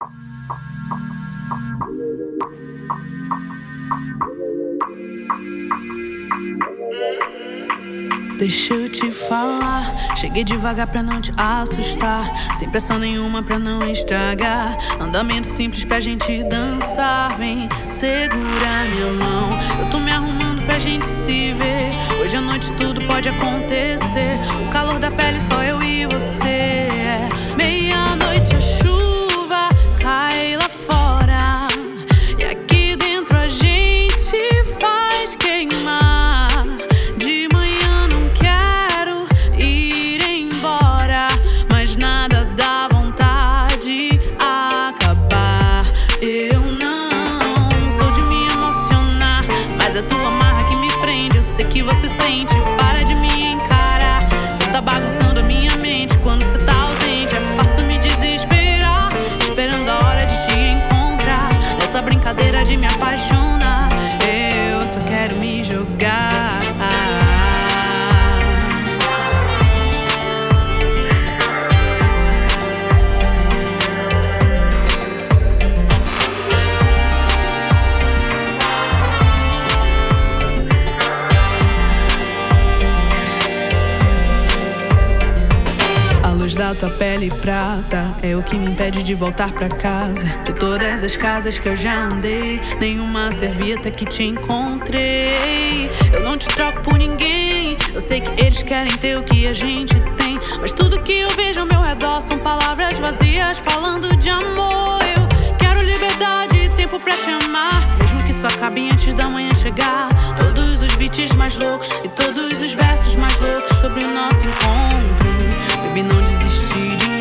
Deixa eu te falar, cheguei devagar pra não te assustar, sem pressão nenhuma pra não estragar. Andamento simples pra gente dançar, vem segurar minha mão. Eu tô me arrumando pra gente se ver, hoje à noite tudo pode acontecer. O calor da pele só eu e você. Meia-noite a chuva cai lá fora, e aqui dentro a gente faz queimar. Sei que você sente, para de me encarar. Cê tá bagunçando a minha mente quando cê tá ausente. É fácil me desesperar, esperando a hora de te encontrar. Nessa brincadeira de me apaixonar, eu só quero me jogar. Da tua pele prata é o que me impede de voltar pra casa. De todas as casas que eu já andei, nenhuma servia até que te encontrei. Eu não te troco por ninguém, eu sei que eles querem ter o que a gente tem, mas tudo que eu vejo ao meu redor são palavras vazias falando de amor. Eu quero liberdade e tempo pra te amar, mesmo que isso acabe antes da manhã chegar. Todos os beats mais loucos e todos os versos mais loucos sobre o nosso encontro. Baby, não desisti de